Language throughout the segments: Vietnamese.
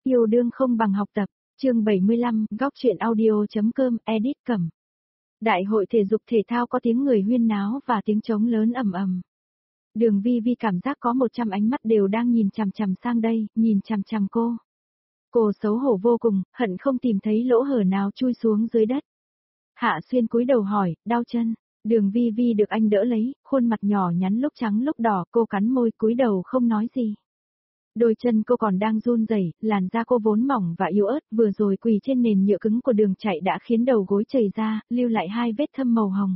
Yêu đương không bằng học tập, chương 75, góc truyện audio.com, edit Cẩm. Đại hội thể dục thể thao có tiếng người huyên náo và tiếng trống lớn ầm ầm. Đường Vi Vi cảm giác có 100 ánh mắt đều đang nhìn chằm chằm sang đây, nhìn chằm chằm cô. Cô xấu hổ vô cùng, hận không tìm thấy lỗ hở nào chui xuống dưới đất. Hạ Xuyên cúi đầu hỏi, đau chân. Đường Vi Vi được anh đỡ lấy, khuôn mặt nhỏ nhắn lúc trắng lúc đỏ, cô cắn môi cúi đầu không nói gì. Đôi chân cô còn đang run rẩy, làn da cô vốn mỏng và yếu ớt, vừa rồi quỳ trên nền nhựa cứng của đường chạy đã khiến đầu gối chảy ra, lưu lại 2 vết thâm màu hồng.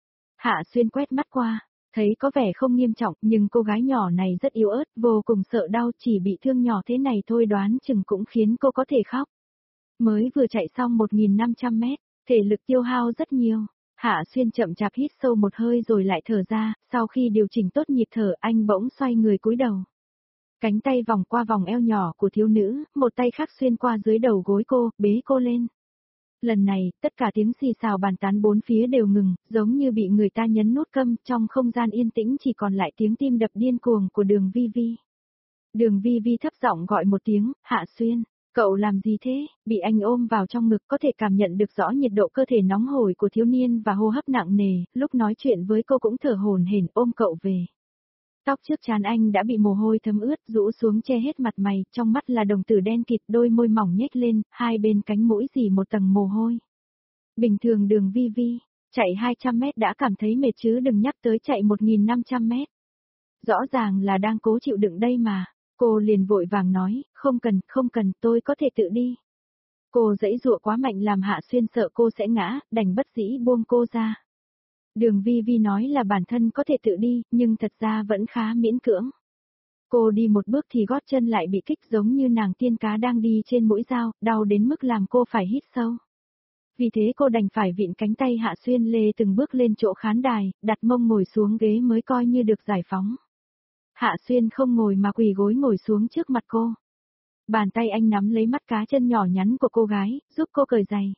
Hạ Xuyên quét mắt qua, thấy có vẻ không nghiêm trọng, nhưng cô gái nhỏ này rất yếu ớt, vô cùng sợ đau, chỉ bị thương nhỏ thế này thôi đoán chừng cũng khiến cô có thể khóc. Mới vừa chạy xong 1.500 mét, thể lực tiêu hao rất nhiều. Hạ Xuyên chậm chạp hít sâu một hơi rồi lại thở ra, sau khi điều chỉnh tốt nhịp thở, anh bỗng xoay người cúi đầu. Cánh tay vòng qua vòng eo nhỏ của thiếu nữ, một tay khác xuyên qua dưới đầu gối cô, bế cô lên. Lần này, tất cả tiếng xì xào bàn tán bốn phía đều ngừng, giống như bị người ta nhấn nút câm, trong không gian yên tĩnh chỉ còn lại tiếng tim đập điên cuồng của Đường Vi Vi. Đường Vi Vi thấp giọng gọi một tiếng, Hạ Xuyên, cậu làm gì thế? Bị anh ôm vào trong ngực có thể cảm nhận được rõ nhiệt độ cơ thể nóng hổi của thiếu niên và hô hấp nặng nề, lúc nói chuyện với cô cũng thở hổn hển ôm cậu về. Tóc trước trán anh đã bị mồ hôi thấm ướt rũ xuống che hết mặt mày, trong mắt là đồng tử đen kịt, đôi môi mỏng nhếch lên, hai bên cánh mũi rỉ một tầng mồ hôi. Bình thường Đường Vi Vi, chạy 200 mét đã cảm thấy mệt chứ đừng nhắc tới chạy 1.500 mét. Rõ ràng là đang cố chịu đựng đây mà, cô liền vội vàng nói, không cần, tôi có thể tự đi. Cô giãy giụa quá mạnh làm Hạ Xuyên sợ cô sẽ ngã, đành bất dĩ buông cô ra. Đường Vi Vi nói là bản thân có thể tự đi, nhưng thật ra vẫn khá miễn cưỡng. Cô đi một bước thì gót chân lại bị kích giống như nàng tiên cá đang đi trên mũi dao, đau đến mức làm cô phải hít sâu. Vì thế cô đành phải vịn cánh tay Hạ Xuyên lê từng bước lên chỗ khán đài, đặt mông ngồi xuống ghế mới coi như được giải phóng. Hạ Xuyên không ngồi mà quỳ gối ngồi xuống trước mặt cô. Bàn tay anh nắm lấy mắt cá chân nhỏ nhắn của cô gái, giúp cô cởi giày.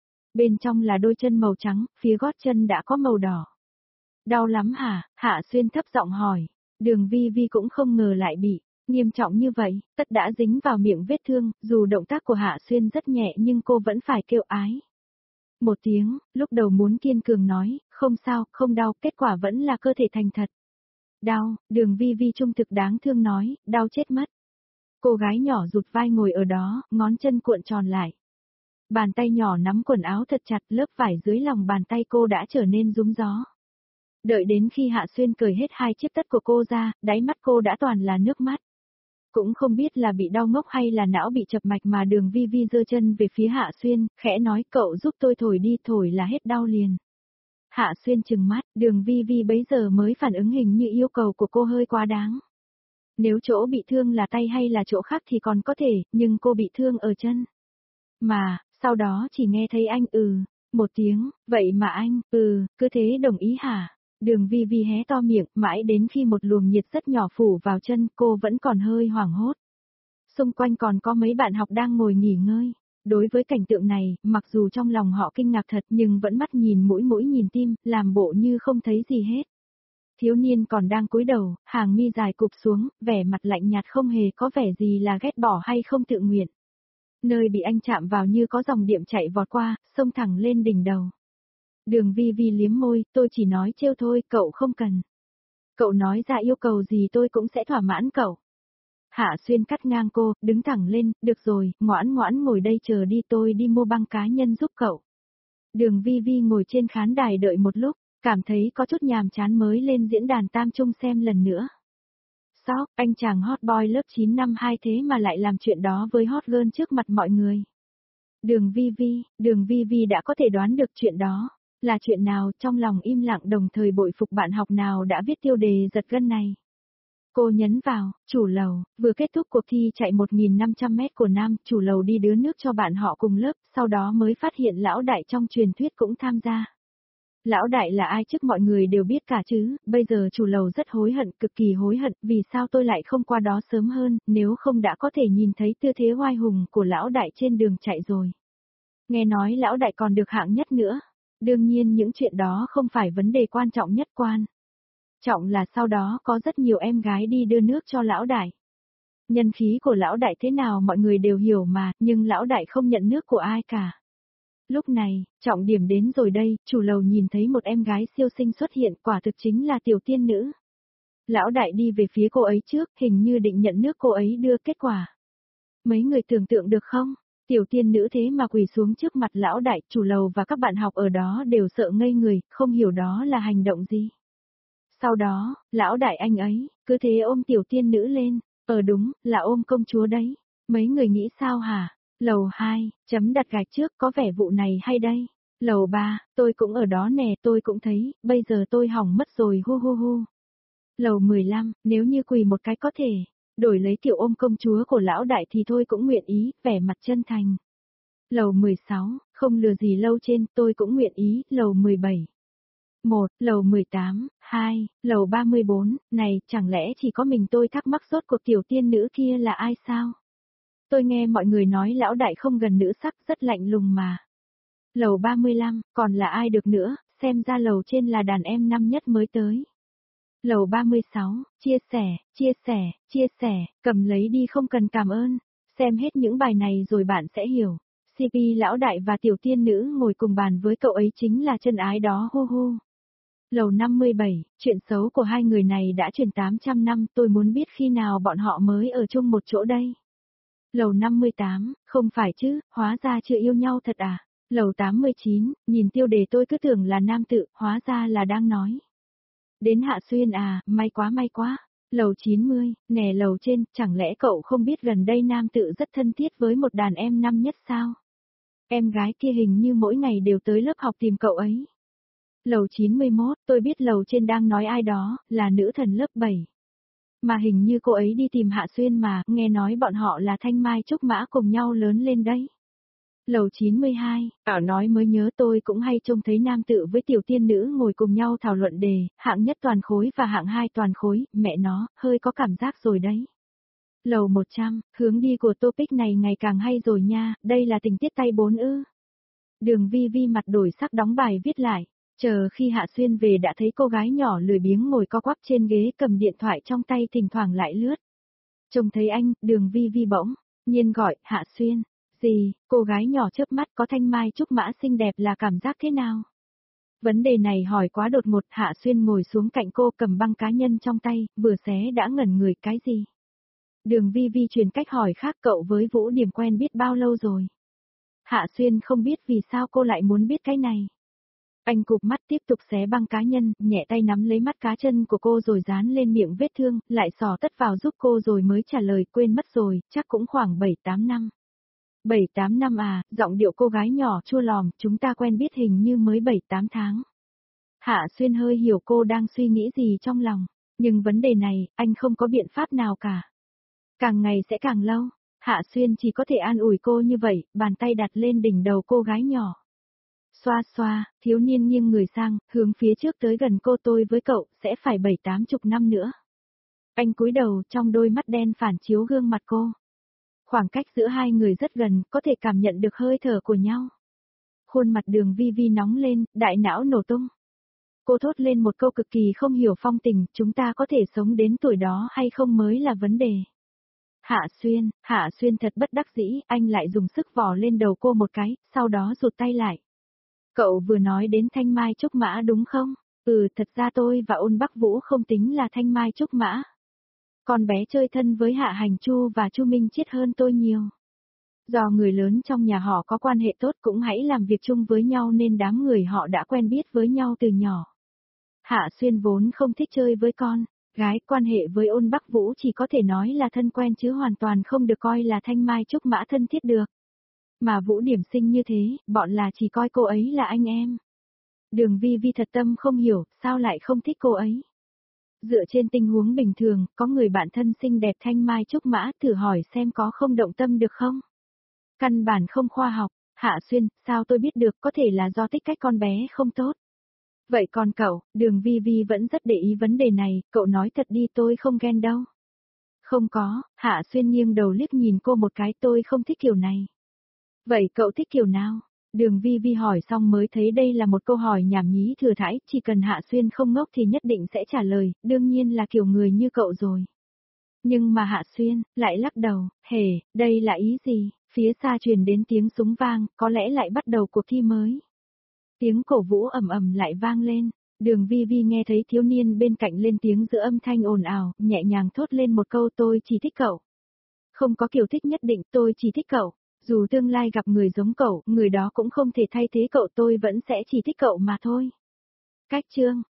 Bên trong là đôi chân màu trắng, phía gót chân đã có màu đỏ. Đau lắm hả? Hạ Xuyên thấp giọng hỏi. Đường Vi Vi cũng không ngờ lại bị nghiêm trọng như vậy, tất đã dính vào miệng vết thương, dù động tác của Hạ Xuyên rất nhẹ nhưng cô vẫn phải kêu ái. Một tiếng, lúc đầu muốn kiên cường nói, không sao, không đau, kết quả vẫn là cơ thể thành thật. Đau, Đường Vi Vi trung thực đáng thương nói, đau chết mất. Cô gái nhỏ rụt vai ngồi ở đó, ngón chân cuộn tròn lại. Bàn tay nhỏ nắm quần áo thật chặt, lớp vải dưới lòng bàn tay cô đã trở nên rúm gió. Đợi đến khi Hạ Xuyên cởi hết 2 chiếc tất của cô ra, đáy mắt cô đã toàn là nước mắt. Cũng không biết là bị đau ngốc hay là não bị chập mạch mà Đường Vi Vi giơ chân về phía Hạ Xuyên, khẽ nói cậu giúp tôi thổi đi, thổi là hết đau liền. Hạ Xuyên trừng mắt, Đường Vi Vi bấy giờ mới phản ứng hình như yêu cầu của cô hơi quá đáng. Nếu chỗ bị thương là tay hay là chỗ khác thì còn có thể, nhưng cô bị thương ở chân. Mà, sau đó chỉ nghe thấy anh một tiếng, vậy mà anh, cứ thế đồng ý hả? Đường Vi Vi hé to miệng, mãi đến khi một luồng nhiệt rất nhỏ phủ vào chân, cô vẫn còn hơi hoảng hốt. Xung quanh còn có mấy bạn học đang ngồi nghỉ ngơi. Đối với cảnh tượng này, mặc dù trong lòng họ kinh ngạc thật nhưng vẫn mắt nhìn mũi nhìn tim, làm bộ như không thấy gì hết. Thiếu niên còn đang cúi đầu, hàng mi dài cụp xuống, vẻ mặt lạnh nhạt không hề có vẻ gì là ghét bỏ hay không tự nguyện. Nơi bị anh chạm vào như có dòng điện chạy vọt qua, xông thẳng lên đỉnh đầu. Đường Vi Vi liếm môi, tôi chỉ nói trêu thôi, cậu không cần. Cậu nói ra yêu cầu gì tôi cũng sẽ thỏa mãn cậu. Hạ Xuyên cắt ngang cô, đứng thẳng lên, được rồi, ngoãn ngồi đây chờ đi, tôi đi mua băng cá nhân giúp cậu. Đường Vi Vi ngồi trên khán đài đợi một lúc, cảm thấy có chút nhàm chán mới lên diễn đàn Tam Trung xem lần nữa. Sao, anh chàng hot boy lớp 9 năm 2 thế mà lại làm chuyện đó với hot girl trước mặt mọi người. Đường Vi Vi đã có thể đoán được chuyện đó. Là chuyện nào, trong lòng im lặng đồng thời bội phục bạn học nào đã viết tiêu đề giật gân này. Cô nhấn vào, chủ lầu, vừa kết thúc cuộc thi chạy 1.500 mét của nam, chủ lầu đi đưa nước cho bạn họ cùng lớp, sau đó mới phát hiện lão đại trong truyền thuyết cũng tham gia. Lão đại là ai chứ mọi người đều biết cả chứ, bây giờ chủ lầu rất hối hận, cực kỳ hối hận, vì sao tôi lại không qua đó sớm hơn, nếu không đã có thể nhìn thấy tư thế oai hùng của lão đại trên đường chạy rồi. Nghe nói lão đại còn được hạng nhất nữa. Đương nhiên những chuyện đó không phải vấn đề quan trọng nhất trọng là sau đó có rất nhiều em gái đi đưa nước cho lão đại. Nhân khí của lão đại thế nào mọi người đều hiểu mà, nhưng lão đại không nhận nước của ai cả. Lúc này, trọng điểm đến rồi đây, chủ lầu nhìn thấy một em gái siêu xinh xuất hiện, quả thực chính là tiểu tiên nữ. Lão đại đi về phía cô ấy trước, hình như định nhận nước cô ấy đưa kết quả. Mấy người tưởng tượng được không? Tiểu tiên nữ thế mà quỳ xuống trước mặt lão đại, chủ lầu và các bạn học ở đó đều sợ ngây người, không hiểu đó là hành động gì. Sau đó, lão đại anh ấy, cứ thế ôm tiểu tiên nữ lên, đúng, là ôm công chúa đấy. Mấy người nghĩ sao hả? Lầu 2, chấm đặt gạch trước, có vẻ vụ này hay đây. Lầu 3, tôi cũng ở đó nè, tôi cũng thấy, bây giờ tôi hỏng mất rồi hu hu hu. Lầu 15, nếu như quỳ một cái có thể, đổi lấy tiểu ôm công chúa của lão đại thì tôi cũng nguyện ý, vẻ mặt chân thành. Lầu 16, không lừa gì lâu trên, tôi cũng nguyện ý, lầu 17. 1, lầu 18, 2, lầu 34, này, chẳng lẽ chỉ có mình tôi thắc mắc rốt cuộc tiểu tiên nữ kia là ai sao? Tôi nghe mọi người nói lão đại không gần nữ sắc rất lạnh lùng mà. Lầu 35, còn là ai được nữa, xem ra lầu trên là đàn em năm nhất mới tới. Lầu 36, chia sẻ, cầm lấy đi không cần cảm ơn. Xem hết những bài này rồi bạn sẽ hiểu. CP lão đại và tiểu tiên nữ ngồi cùng bàn với cậu ấy chính là chân ái đó hu hu. Lầu 57, chuyện xấu của hai người này đã truyền 800 năm, tôi muốn biết khi nào bọn họ mới ở chung một chỗ đây. Lầu 58, không phải chứ, hóa ra chưa yêu nhau thật à. Lầu 89, nhìn tiêu đề tôi cứ tưởng là nam tự, hóa ra là đang nói. Đến Hạ Xuyên à, may quá. Lầu 90, nè lầu trên, chẳng lẽ cậu không biết gần đây nam tự rất thân thiết với một đàn em năm nhất sao? Em gái kia hình như mỗi ngày đều tới lớp học tìm cậu ấy. Lầu 91, tôi biết lầu trên đang nói ai đó, là nữ thần lớp 7. Mà hình như cô ấy đi tìm Hạ Xuyên mà, nghe nói bọn họ là Thanh Mai Trúc Mã cùng nhau lớn lên đấy. Lầu 92, Ảo nói mới nhớ tôi cũng hay trông thấy nam tự với tiểu tiên nữ ngồi cùng nhau thảo luận đề, hạng nhất toàn khối và hạng 2 toàn khối, mẹ nó, hơi có cảm giác rồi đấy. Lầu 100, hướng đi của topic này ngày càng hay rồi nha, đây là tình tiết tay 4 ư. Đường Vi Vi mặt đổi sắc đóng bài viết lại, chờ khi Hạ Xuyên về đã thấy cô gái nhỏ lười biếng ngồi co quắp trên ghế cầm điện thoại trong tay thỉnh thoảng lại lướt. Trông thấy anh, đường Vi Vi bỗng nhiên gọi, Hạ Xuyên. Gì, cô gái nhỏ chớp mắt có Thanh Mai Trúc Mã xinh đẹp là cảm giác thế nào? Vấn đề này hỏi quá đột ngột, Hạ Xuyên ngồi xuống cạnh cô cầm băng cá nhân trong tay, vừa xé đã ngẩn người, cái gì? Đường Vi Vi truyền cách hỏi khác, cậu với Vũ Điểm quen biết bao lâu rồi? Hạ Xuyên không biết vì sao cô lại muốn biết cái này. Anh cụp mắt tiếp tục xé băng cá nhân, nhẹ tay nắm lấy mắt cá chân của cô rồi dán lên miệng vết thương, lại xỏ tất vào giúp cô rồi mới trả lời, quên mất rồi, chắc cũng khoảng 7-8 năm. 7-8 năm à, giọng điệu cô gái nhỏ chua lòm, chúng ta quen biết hình như mới 7-8 tháng. Hạ Xuyên hơi hiểu cô đang suy nghĩ gì trong lòng, nhưng vấn đề này, anh không có biện pháp nào cả. Càng ngày sẽ càng lâu, Hạ Xuyên chỉ có thể an ủi cô như vậy, bàn tay đặt lên đỉnh đầu cô gái nhỏ. Xoa xoa, thiếu niên nghiêng người sang, hướng phía trước tới gần cô, tôi với cậu, sẽ phải 7-80 năm nữa. Anh cúi đầu, trong đôi mắt đen phản chiếu gương mặt cô. Khoảng cách giữa hai người rất gần, có thể cảm nhận được hơi thở của nhau. Khuôn mặt đường Vi Vi nóng lên, đại não nổ tung. Cô thốt lên một câu cực kỳ không hiểu phong tình, chúng ta có thể sống đến tuổi đó hay không mới là vấn đề. Hạ Xuyên thật bất đắc dĩ, anh lại dùng sức vò lên đầu cô một cái, sau đó rụt tay lại. Cậu vừa nói đến Thanh Mai Trúc Mã đúng không? Thật ra tôi và Ôn Bắc Vũ không tính là Thanh Mai Trúc Mã. Con bé chơi thân với Hạ Hành Chu và Chu Minh Chiết hơn tôi nhiều. Do người lớn trong nhà họ có quan hệ tốt cũng hãy làm việc chung với nhau nên đám người họ đã quen biết với nhau từ nhỏ. Hạ Xuyên vốn không thích chơi với con gái, quan hệ với Ôn Bắc Vũ chỉ có thể nói là thân quen chứ hoàn toàn không được coi là Thanh Mai Trúc Mã thân thiết được. Mà Vũ Điểm sinh như thế, bọn là chỉ coi cô ấy là anh em. Đường Vi Vi thật tâm không hiểu, sao lại không thích cô ấy. Dựa trên tình huống bình thường, có người bạn thân xinh đẹp Thanh Mai Trúc Mã, thử hỏi xem có không động tâm được không? Căn bản không khoa học, Hạ Xuyên, sao tôi biết được, có thể là do tích cách con bé không tốt. Vậy còn cậu, đường Vi Vi vẫn rất để ý vấn đề này, cậu nói thật đi, tôi không ghen đâu. Không có, Hạ Xuyên nghiêng đầu liếc nhìn cô một cái, tôi không thích kiểu này. Vậy cậu thích kiểu nào? Đường Vi Vi hỏi xong mới thấy đây là một câu hỏi nhảm nhí thừa thãi, chỉ cần Hạ Xuyên không ngốc thì nhất định sẽ trả lời, đương nhiên là kiểu người như cậu rồi. Nhưng mà Hạ Xuyên, lại lắc đầu, hề, đây là ý gì? Phía xa truyền đến tiếng súng vang, có lẽ lại bắt đầu cuộc thi mới. Tiếng cổ vũ ầm ầm lại vang lên. Đường Vi Vi nghe thấy thiếu niên bên cạnh lên tiếng giữa âm thanh ồn ào, nhẹ nhàng thốt lên một câu tôi chỉ thích cậu. Không có kiểu thích nhất định, tôi chỉ thích cậu. Dù tương lai gặp người giống cậu, người đó cũng không thể thay thế cậu, tôi vẫn sẽ chỉ thích cậu mà thôi. Cách chương